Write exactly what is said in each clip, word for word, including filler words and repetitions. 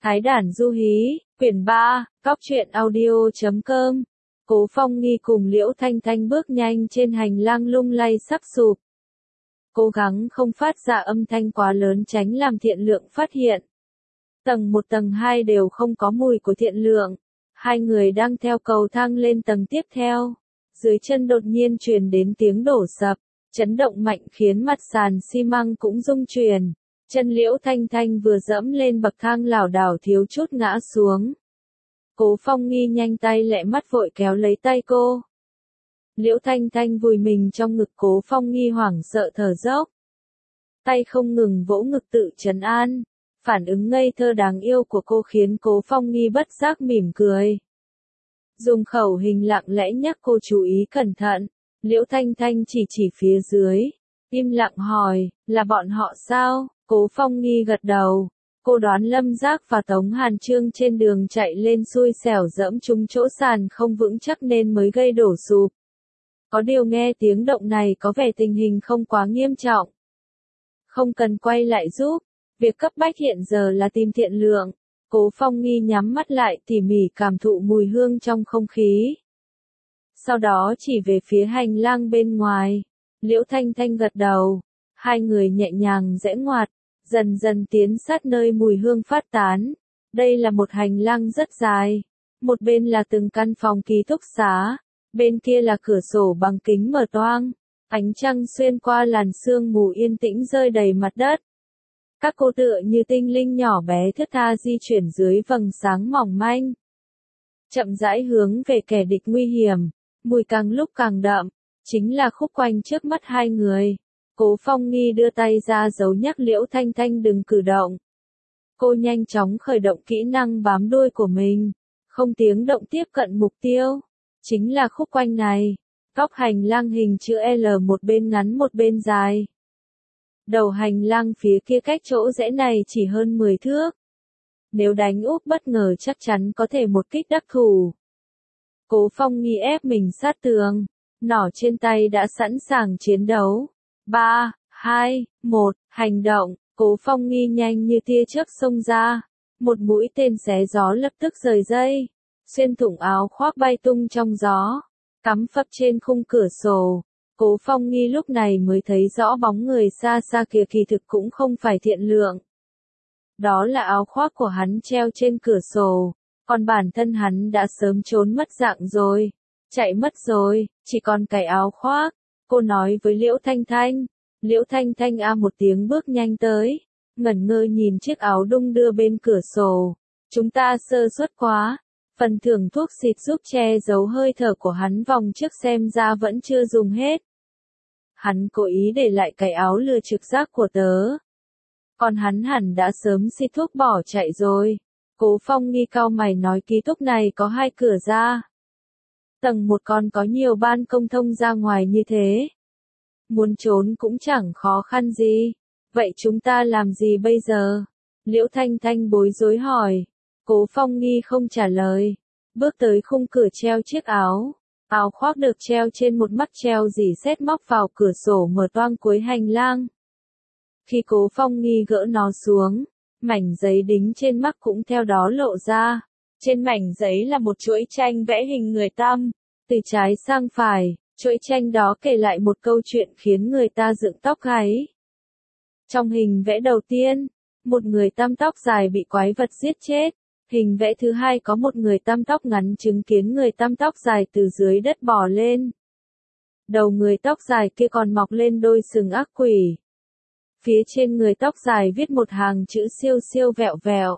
Thái Đản Du Hí, quyển ba, cóc truyện audio chấm com. Cố Phong Nghi cùng Liễu Thanh Thanh bước nhanh trên hành lang lung lay sắp sụp. Cố gắng không phát ra âm thanh quá lớn tránh làm Thiện Lượng phát hiện. Tầng một tầng hai đều không có mùi của Thiện Lượng. Hai người đang theo cầu thang lên tầng tiếp theo. Dưới chân đột nhiên truyền đến tiếng đổ sập, chấn động mạnh khiến mặt sàn xi măng cũng rung chuyển. Chân Liễu Thanh Thanh vừa dẫm lên bậc thang lảo đảo thiếu chút ngã xuống. Cố Phong Nghi nhanh tay lẹ mắt vội kéo lấy tay cô. Liễu Thanh Thanh vùi mình trong ngực Cố Phong Nghi hoảng sợ thở dốc. Tay không ngừng vỗ ngực tự trấn an. Phản ứng ngây thơ đáng yêu của cô khiến Cố Phong Nghi bất giác mỉm cười. Dùng khẩu hình lặng lẽ nhắc cô chú ý cẩn thận. Liễu Thanh Thanh chỉ chỉ phía dưới. Im lặng hỏi, là bọn họ sao? Cố Phong Nghi gật đầu. Cô đoán Lâm Giác và Tống Hàn Trương trên đường chạy lên xui xẻo dẫm trúng chỗ sàn không vững chắc nên mới gây đổ sụp. Có điều nghe tiếng động này có vẻ tình hình không quá nghiêm trọng. Không cần quay lại giúp. Việc cấp bách hiện giờ là tìm Thiện Lượng. Cố Phong Nghi nhắm mắt lại tỉ mỉ cảm thụ mùi hương trong không khí. Sau đó chỉ về phía hành lang bên ngoài. Liễu Thanh Thanh gật đầu. Hai người nhẹ nhàng rẽ ngoặt, dần dần tiến sát nơi mùi hương phát tán. Đây là một hành lang rất dài. Một bên là từng căn phòng ký túc xá. Bên kia là cửa sổ bằng kính mở toang. Ánh trăng xuyên qua làn sương mù yên tĩnh rơi đầy mặt đất. Các cô tựa như tinh linh nhỏ bé thướt tha di chuyển dưới vầng sáng mỏng manh. Chậm rãi hướng về kẻ địch nguy hiểm. Mùi càng lúc càng đậm. Chính là khúc quanh trước mắt hai người. Cố Phong Nghi đưa tay ra dấu nhắc Liễu Thanh Thanh đừng cử động. Cô nhanh chóng khởi động kỹ năng bám đuôi của mình. Không tiếng động tiếp cận mục tiêu. Chính là khúc quanh này. Góc hành lang hình chữ L một bên ngắn một bên dài. Đầu hành lang phía kia cách chỗ rẽ này chỉ hơn mười thước. Nếu đánh úp bất ngờ chắc chắn có thể một kích đắc thủ. Cố Phong Nghi ép mình sát tường. Nỏ trên tay đã sẵn sàng chiến đấu. ba, hai, một, hành động. Cố Phong Nghi nhanh như tia chớp xông ra. Một mũi tên xé gió lập tức rời dây. Xuyên thủng áo khoác bay tung trong gió. Cắm phập trên khung cửa sổ. Cố Phong Nghi lúc này mới thấy rõ bóng người xa xa kia kỳ thực cũng không phải Thiện Lượng. Đó là áo khoác của hắn treo trên cửa sổ. Còn bản thân hắn đã sớm trốn mất dạng rồi. Chạy mất rồi, chỉ còn cái áo khoác. Cô nói với Liễu Thanh Thanh. Liễu Thanh Thanh a một tiếng bước nhanh tới. Ngẩn ngơ nhìn chiếc áo đung đưa bên cửa sổ. Chúng ta sơ suất quá. Phần thưởng thuốc xịt giúp che giấu hơi thở của hắn vòng trước xem ra vẫn chưa dùng hết. Hắn cố ý để lại cái áo lừa trực giác của tớ. Còn hắn hẳn đã sớm xịt thuốc bỏ chạy rồi. Cố Phong Nghi cau mày nói ký túc này có hai cửa ra. Tầng một còn có nhiều ban công thông ra ngoài như thế. Muốn trốn cũng chẳng khó khăn gì. Vậy chúng ta làm gì bây giờ? Liễu Thanh Thanh bối rối hỏi. Cố Phong Nghi không trả lời. Bước tới khung cửa treo chiếc áo. Áo khoác được treo trên một mắc treo dỉ sét móc vào cửa sổ mở toang cuối hành lang. Khi Cố Phong Nghi gỡ nó xuống, mảnh giấy đính trên mắc cũng theo đó lộ ra. Trên mảnh giấy là một chuỗi tranh vẽ hình người Tam. Từ trái sang phải, chuỗi tranh đó kể lại một câu chuyện khiến người ta dựng tóc gáy. Trong hình vẽ đầu tiên, một người tăm tóc dài bị quái vật giết chết. Hình vẽ thứ hai có một người tăm tóc ngắn chứng kiến người tăm tóc dài từ dưới đất bò lên. Đầu người tóc dài kia còn mọc lên đôi sừng ác quỷ. Phía trên người tóc dài viết một hàng chữ siêu siêu vẹo vẹo.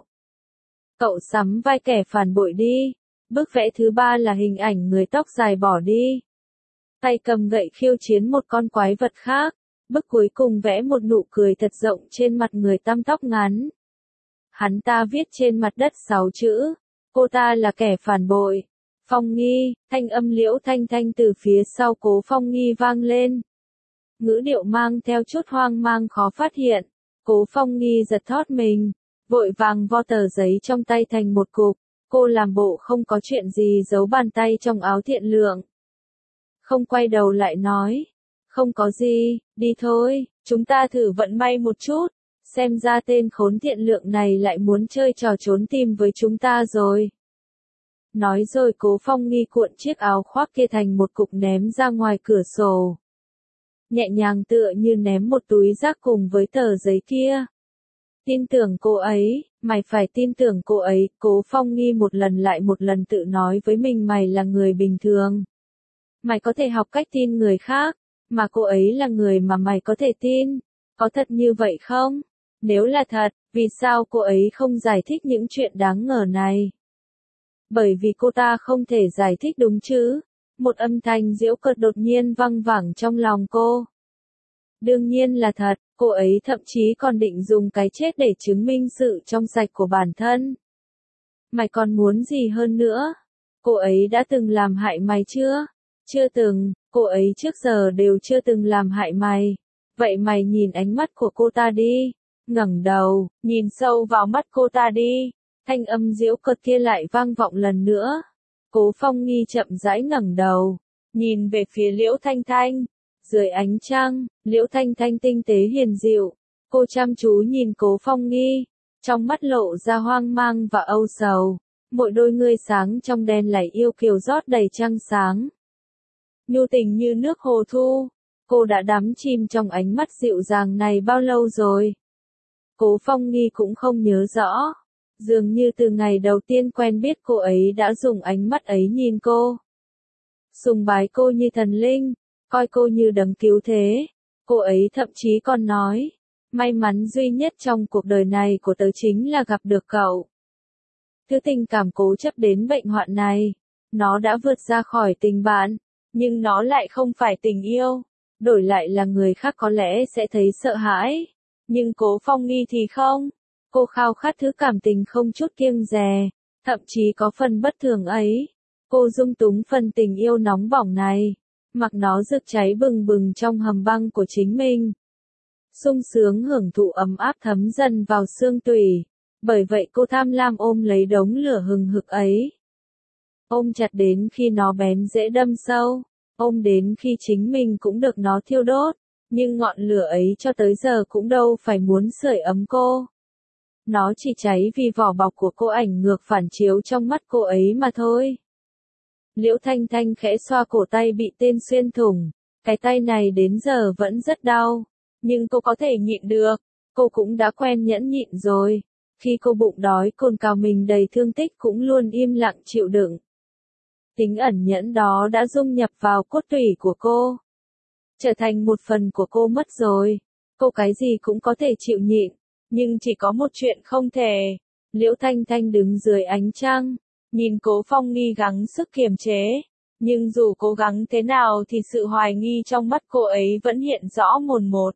Cậu sắm vai kẻ phản bội đi. Bức vẽ thứ ba là hình ảnh người tóc dài bỏ đi. Tay cầm gậy khiêu chiến một con quái vật khác. Bức cuối cùng vẽ một nụ cười thật rộng trên mặt người tăm tóc ngắn. Hắn ta viết trên mặt đất sáu chữ. Cô ta là kẻ phản bội. Phong Nghi, thanh âm Liễu Thanh Thanh từ phía sau Cố Phong Nghi vang lên. Ngữ điệu mang theo chút hoang mang khó phát hiện. Cố Phong Nghi giật thót mình. Vội vàng vo tờ giấy trong tay thành một cục. Cô làm bộ không có chuyện gì giấu bàn tay trong áo Thiện Lượng. Không quay đầu lại nói. Không có gì, đi thôi, chúng ta thử vận may một chút. xem ra tên khốn thiện lượng này lại muốn chơi trò trốn tìm với chúng ta rồi. Nói rồi Cố Phong Nghi cuộn chiếc áo khoác kia thành một cục ném ra ngoài cửa sổ. Nhẹ nhàng tựa như ném một túi rác cùng với tờ giấy kia. Tin tưởng cô ấy, mày phải tin tưởng cô ấy, Cố Phong Nghi một lần lại một lần tự nói với mình mày là người bình thường. Mày có thể học cách tin người khác, mà cô ấy là người mà mày có thể tin. Có thật như vậy không? Nếu là thật, vì sao cô ấy không giải thích những chuyện đáng ngờ này? Bởi vì cô ta không thể giải thích đúng chứ? Một âm thanh giễu cợt đột nhiên văng vẳng trong lòng cô. Đương nhiên là thật, cô ấy thậm chí còn định dùng cái chết để chứng minh sự trong sạch của bản thân. Mày còn muốn gì hơn nữa? Cô ấy đã từng làm hại mày chưa? Chưa từng, cô ấy trước giờ đều chưa từng làm hại mày. Vậy mày nhìn ánh mắt của cô ta đi. Ngẩng đầu, nhìn sâu vào mắt cô ta đi. Thanh âm giễu cợt kia lại vang vọng lần nữa. Cố Phong Nghi chậm rãi ngẩng đầu, nhìn về phía Liễu Thanh Thanh. Dưới ánh trăng, Liễu Thanh Thanh tinh tế hiền dịu. Cô chăm chú nhìn Cố Phong Nghi, trong mắt lộ ra hoang mang và âu sầu. Mỗi đôi ngươi sáng trong đen lại yêu kiều rót đầy trăng sáng. Nhu tình như nước hồ thu. Cô đã đắm chìm trong ánh mắt dịu dàng này bao lâu rồi? Cố Phong Nghi cũng không nhớ rõ. Dường như từ ngày đầu tiên quen biết cô ấy đã dùng ánh mắt ấy nhìn cô. Sùng bái cô như thần linh, coi cô như đấng cứu thế. Cô ấy thậm chí còn nói, may mắn duy nhất trong cuộc đời này của tớ chính là gặp được cậu. Thứ tình cảm cố chấp đến bệnh hoạn này, nó đã vượt ra khỏi tình bạn, nhưng nó lại không phải tình yêu. Đổi lại là người khác có lẽ sẽ thấy sợ hãi, nhưng Cố Phong Nghi thì không. Cô khao khát thứ cảm tình không chút kiêng dè, thậm chí có phần bất thường ấy. Cô dung túng phần tình yêu nóng bỏng này, mặc nó rực cháy bừng bừng trong hầm băng của chính mình. Sung sướng hưởng thụ ấm áp thấm dần vào xương tủy, bởi vậy cô tham lam ôm lấy đống lửa hừng hực ấy. Ôm chặt đến khi nó bén dễ đâm sâu, ôm đến khi chính mình cũng được nó thiêu đốt, nhưng ngọn lửa ấy cho tới giờ cũng đâu phải muốn sưởi ấm cô. Nó chỉ cháy vì vỏ bọc của cô ảnh ngược phản chiếu trong mắt cô ấy mà thôi. Liễu Thanh Thanh khẽ xoa cổ tay bị tên xuyên thủng, cái tay này đến giờ vẫn rất đau, nhưng cô có thể nhịn được, cô cũng đã quen nhẫn nhịn rồi. Khi cô bụng đói cồn cào mình đầy thương tích cũng luôn im lặng chịu đựng. Tính ẩn nhẫn đó đã dung nhập vào cốt tủy của cô, trở thành một phần của cô mất rồi. Cô cái gì cũng có thể chịu nhịn, nhưng chỉ có một chuyện không thể. Liễu Thanh Thanh đứng dưới ánh trăng, nhìn Cố Phong Nghi gắng sức kiềm chế, nhưng dù cố gắng thế nào thì sự hoài nghi trong mắt cô ấy vẫn hiện rõ mồn một.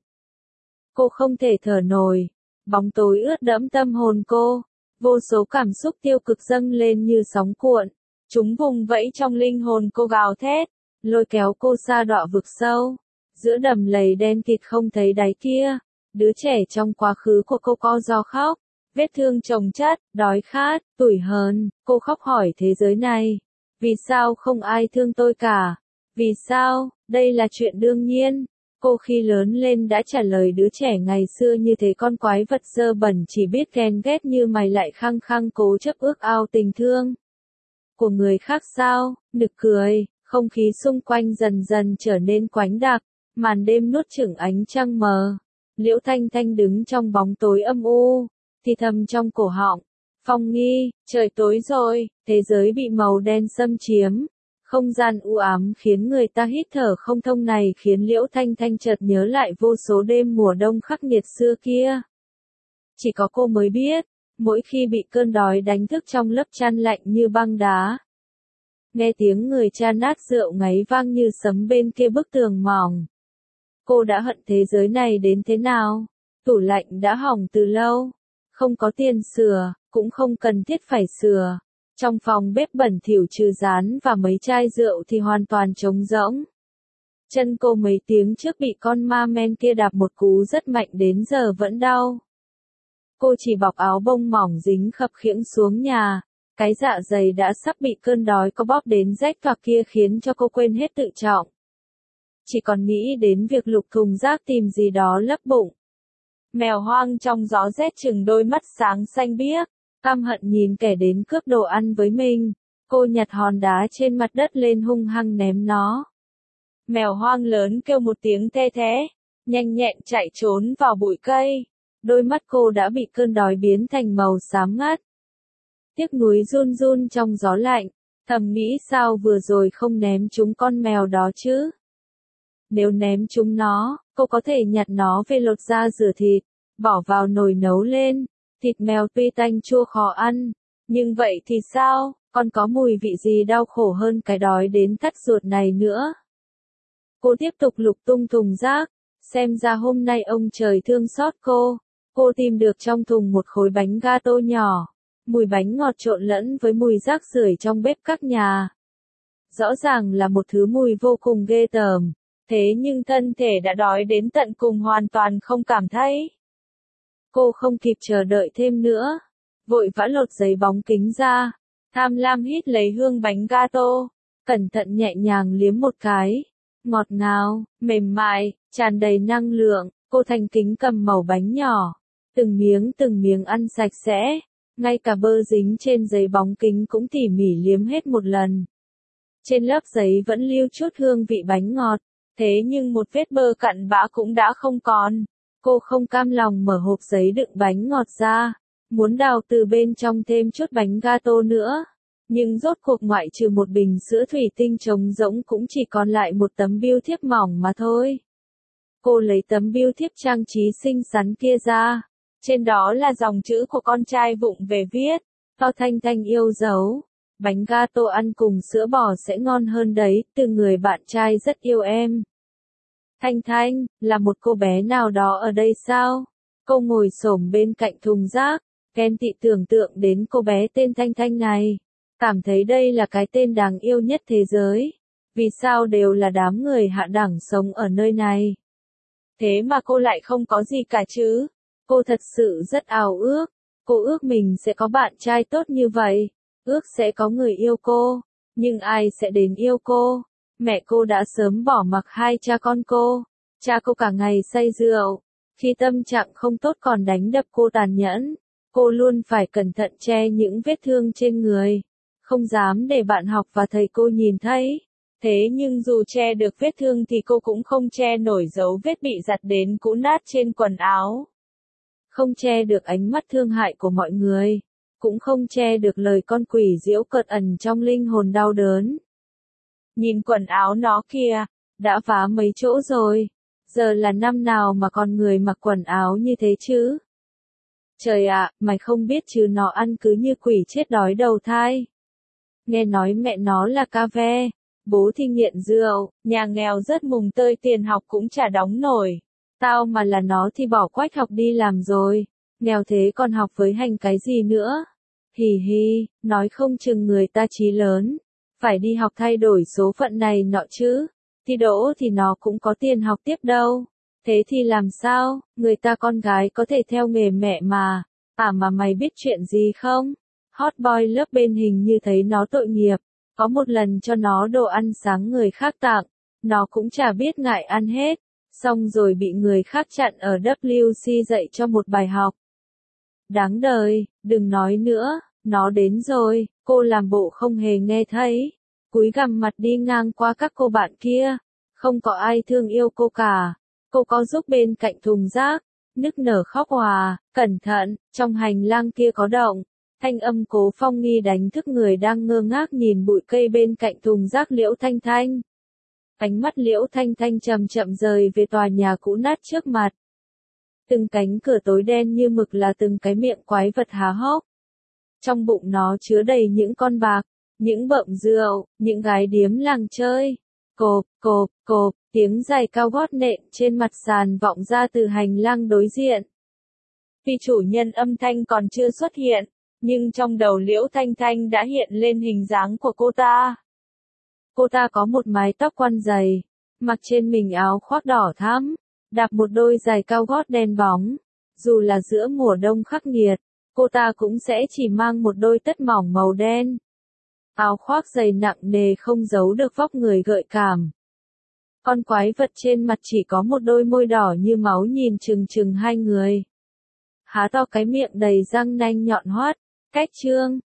Cô không thể thở nổi, bóng tối ướt đẫm tâm hồn cô, vô số cảm xúc tiêu cực dâng lên như sóng cuộn, chúng vùng vẫy trong linh hồn cô gào thét, lôi kéo cô sa đọa vực sâu, giữa đầm lầy đen kịt không thấy đáy kia. Đứa trẻ trong quá khứ của cô co ro khóc, vết thương chồng chất, đói khát, tủi hờn, cô khóc hỏi thế giới này. Vì sao không ai thương tôi cả? Vì sao? Đây là chuyện đương nhiên. Cô khi lớn lên đã trả lời đứa trẻ ngày xưa như thế, con quái vật dơ bẩn chỉ biết ghen ghét như mày lại khăng khăng cố chấp ước ao tình thương của người khác sao? Nực cười, không khí xung quanh dần dần trở nên quánh đặc, màn đêm nuốt chửng ánh trăng mờ. Liễu Thanh Thanh đứng trong bóng tối âm u, thì thầm trong cổ họng. Phong Nghi, trời tối rồi, thế giới bị màu đen xâm chiếm. Không gian u ám khiến người ta hít thở không thông này khiến Liễu Thanh Thanh chợt nhớ lại vô số đêm mùa đông khắc nghiệt xưa kia. Chỉ có cô mới biết, mỗi khi bị cơn đói đánh thức trong lớp chăn lạnh như băng đá. Nghe tiếng người cha nát rượu ngáy vang như sấm bên kia bức tường mỏng. Cô đã hận thế giới này đến thế nào? Tủ lạnh đã hỏng từ lâu. Không có tiền sửa, cũng không cần thiết phải sửa. Trong phòng bếp bẩn thỉu trừ rán và mấy chai rượu thì hoàn toàn trống rỗng. Chân cô mấy tiếng trước bị con ma men kia đạp một cú rất mạnh đến giờ vẫn đau. Cô chỉ bọc áo bông mỏng dính khập khiễng xuống nhà. Cái dạ dày đã sắp bị cơn đói có bóp đến rách toạc kia khiến cho cô quên hết tự trọng. Chỉ còn nghĩ đến việc lục thùng rác tìm gì đó lấp bụng. Mèo hoang trong gió rét chừng đôi mắt sáng xanh biếc, căm hận nhìn kẻ đến cướp đồ ăn với mình. Cô nhặt hòn đá trên mặt đất lên hung hăng ném nó. Mèo hoang lớn kêu một tiếng the thé, nhanh nhẹn chạy trốn vào bụi cây. Đôi mắt cô đã bị cơn đói biến thành màu xám ngắt. Tiếc nuối run run trong gió lạnh, thầm nghĩ sao vừa rồi không ném chúng con mèo đó chứ. Nếu ném chúng nó, cô có thể nhặt nó về lột da rửa thịt, bỏ vào nồi nấu lên. Thịt mèo tuy tanh chua khó ăn, nhưng vậy thì sao, còn có mùi vị gì đau khổ hơn cái đói đến thắt ruột này nữa. Cô tiếp tục lục tung thùng rác, xem ra hôm nay ông trời thương xót cô. Cô tìm được trong thùng một khối bánh gato nhỏ, mùi bánh ngọt trộn lẫn với mùi rác rưởi trong bếp các nhà. Rõ ràng là một thứ mùi vô cùng ghê tởm, thế nhưng thân thể đã đói đến tận cùng hoàn toàn không cảm thấy. Cô không kịp chờ đợi thêm nữa, vội vã lột giấy bóng kính ra, tham lam hít lấy hương bánh gato, cẩn thận nhẹ nhàng liếm một cái, ngọt ngào, mềm mại, tràn đầy năng lượng. Cô thành kính cầm mẩu bánh nhỏ, từng miếng từng miếng ăn sạch sẽ, ngay cả bơ dính trên giấy bóng kính cũng tỉ mỉ liếm hết một lần. Trên lớp giấy vẫn lưu chút hương vị bánh ngọt, thế nhưng một vết bơ cặn bã cũng đã không còn. Cô không cam lòng mở hộp giấy đựng bánh ngọt ra, muốn đào từ bên trong thêm chút bánh gato nữa. Nhưng rốt cuộc ngoại trừ một bình sữa thủy tinh trống rỗng cũng chỉ còn lại một tấm bưu thiếp mỏng mà thôi. Cô lấy tấm bưu thiếp trang trí xinh xắn kia ra, trên đó là dòng chữ của con trai vụng về viết, to Thanh Thanh yêu dấu, bánh gato ăn cùng sữa bò sẽ ngon hơn đấy, từ người bạn trai rất yêu em. Thanh Thanh, là một cô bé nào đó ở đây sao? Cô ngồi xổm bên cạnh thùng rác, ghen tị tưởng tượng đến cô bé tên Thanh Thanh này, cảm thấy đây là cái tên đáng yêu nhất thế giới. Vì sao đều là đám người hạ đẳng sống ở nơi này? Thế mà cô lại không có gì cả chứ. Cô thật sự rất ao ước. Cô ước mình sẽ có bạn trai tốt như vậy. Ước sẽ có người yêu cô. Nhưng ai sẽ đến yêu cô? Mẹ cô đã sớm bỏ mặc hai cha con cô. Cha cô cả ngày say rượu. Khi tâm trạng không tốt còn đánh đập cô tàn nhẫn. Cô luôn phải cẩn thận che những vết thương trên người. Không dám để bạn học và thầy cô nhìn thấy. Thế nhưng dù che được vết thương thì cô cũng không che nổi dấu vết bị giặt đến cũ nát trên quần áo. Không che được ánh mắt thương hại của mọi người. Cũng không che được lời con quỷ giễu cợt ẩn trong linh hồn đau đớn. Nhìn quần áo nó kìa, đã vá mấy chỗ rồi. Giờ là năm nào mà con người mặc quần áo như thế chứ? Trời ạ, mày không biết chứ nó ăn cứ như quỷ chết đói đầu thai. Nghe nói mẹ nó là ca ve. Bố thì nghiện rượu, nhà nghèo rất mùng tơi tiền học cũng chả đóng nổi. Tao mà là nó thì bỏ quách học đi làm rồi. Nghèo thế còn học với hành cái gì nữa? Hì hì, nói không chừng người ta chí lớn. Phải đi học thay đổi số phận này nọ chứ. Thì đỗ thì nó cũng có tiền học tiếp đâu. Thế thì làm sao? Người ta con gái có thể theo nghề mẹ mà. À mà mày biết chuyện gì không? Hot boy lớp bên hình như thấy nó tội nghiệp. Có một lần cho nó đồ ăn sáng người khác tặng, nó cũng chả biết ngại ăn hết, xong rồi bị người khác chặn ở W C dạy cho một bài học. Đáng đời, đừng nói nữa, nó đến rồi, cô làm bộ không hề nghe thấy, cúi gằm mặt đi ngang qua các cô bạn kia, không có ai thương yêu cô cả. Cô có giúp bên cạnh thùng rác, nức nở khóc hòa, cẩn thận, trong hành lang kia có động. Thanh âm Cố Phong Nghi đánh thức người đang ngơ ngác nhìn bụi cây bên cạnh thùng rác Liễu Thanh Thanh. Ánh mắt Liễu Thanh Thanh chậm chậm rời về tòa nhà cũ nát trước mặt. Từng cánh cửa tối đen như mực là từng cái miệng quái vật há hốc. Trong bụng nó chứa đầy những con bạc, những bợm rượu, những gái điếm làng chơi. Cộp, cộp, cộp, tiếng giày cao gót nện trên mặt sàn vọng ra từ hành lang đối diện. Vì chủ nhân âm thanh còn chưa xuất hiện, nhưng trong đầu Liễu Thanh Thanh đã hiện lên hình dáng của cô ta. Cô ta có một mái tóc quăn dày, mặc trên mình áo khoác đỏ thắm, đạp một đôi giày cao gót đen bóng. Dù là giữa mùa đông khắc nghiệt, cô ta cũng sẽ chỉ mang một đôi tất mỏng màu đen. Áo khoác dày nặng nề không giấu được vóc người gợi cảm. Con quái vật trên mặt chỉ có một đôi môi đỏ như máu nhìn chừng chừng hai người. Há to cái miệng đầy răng nanh nhọn hoắt. Cách chương